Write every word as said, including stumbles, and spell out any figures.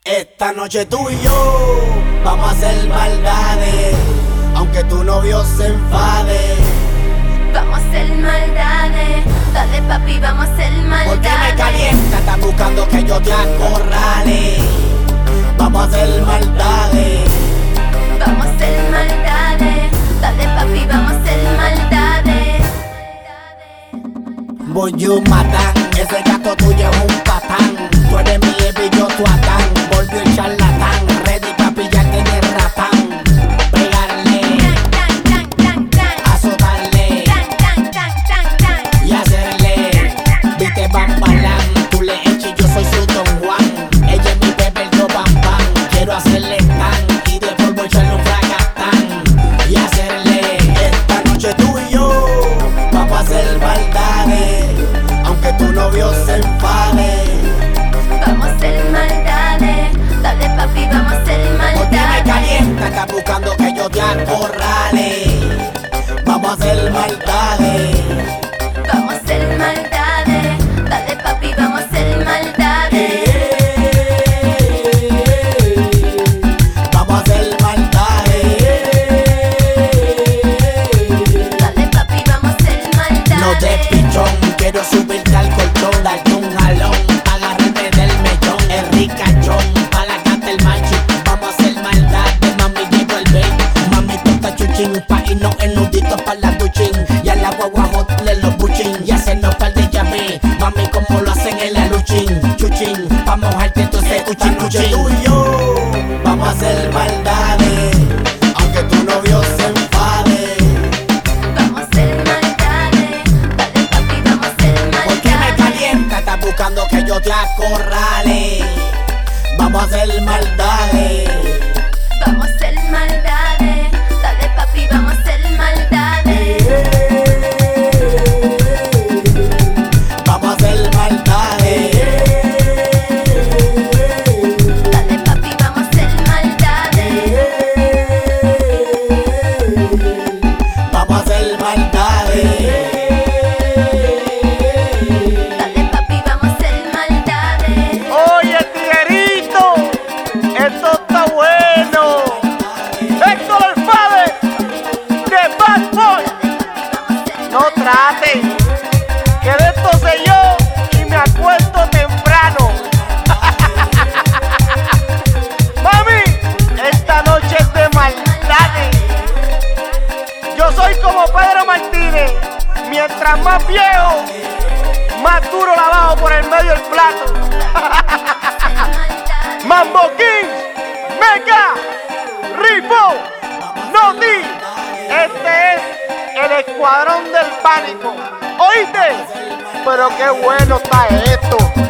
Esta noche tú y yo vamos a hacer maldades, aunque tu novio se enfade. Vamos a hacer maldades, dale papi, vamos a hacer maldades. Porque me calienta, estás buscando que yo te acorrale. Vamos a hacer maldades, Vamos a hacer maldades, dale papi, vamos a hacer maldades. voy yo matan, ese gato tuyo es un patán. Tú eres mi Evi, yo tu Adán. Volvió el charlatán, ready pa' pillarte en el ratán. Pegarle, Tan, tan, tan, tan, azotarle tan, tan, tan, tan, tan. y hacerle. Viste bam balán, tú le echas y yo soy su Don Juan. Ella es mi bebé, yo bam bam. Quiero hacerle tan y de polvo echarle un fracatán y hacerle. Esta noche tú y yo vamos a hacer maldades, aunque tu novio se enfade. Vamos a hacer maldades, dale papi, vamos a hacer Porque me maldades. calienta, estás buscando que yo te acorrale. Vamos a hacer maldades, Vamos a hacer maldades, dale papi, vamos a hacer maldades. vamos a hacer maldades. Dale papi, vamos a hacer maldades. No de pichón, quiero subirte al colchón, darte un jalón, agarrarte del mechón, el ricachón, pa' la canta el macho. Vamos a hacer maldades, mami, llevo el bait. Mami, tú estás chuchín, pa' irnos en nuditos pa' la duchín. Y a la guagua hotle los buchín, y hacernos par de llave. Mami, como lo hacen en la luchín, chuchín, pa' mojarte todo ese cuchín, cuchín. Tú y yo vamos a hacer maldades, aunque tu novio se enfade. Vamos a hacer maldades, dale papi, vamos a hacer Porque me maldades. calienta, estás buscando que yo te acorrale. Vamos a hacer maldades, Vamos a hacer maldades, dale papi, vamos a hacer maldades. vamos a hacer maldades, Dale papi, vamos a hacer maldades. vamos a hacer maldades. Dale papi, vamos a hacer maldades. Oye, tiguerito, esto está bueno. Héctor el Padre de Bad Boy. No trate, que de esto sé yo y me acuesto temprano. Mami, esta noche es de maldades. Yo soy como Pedro Martínez. Mientras más viejo, más duro la bajo por el medio del plato. Mambo King, Mega, Ripo, Noti. Este es el escuadrón del pánico. ¿Oíste? Pero qué bueno está esto.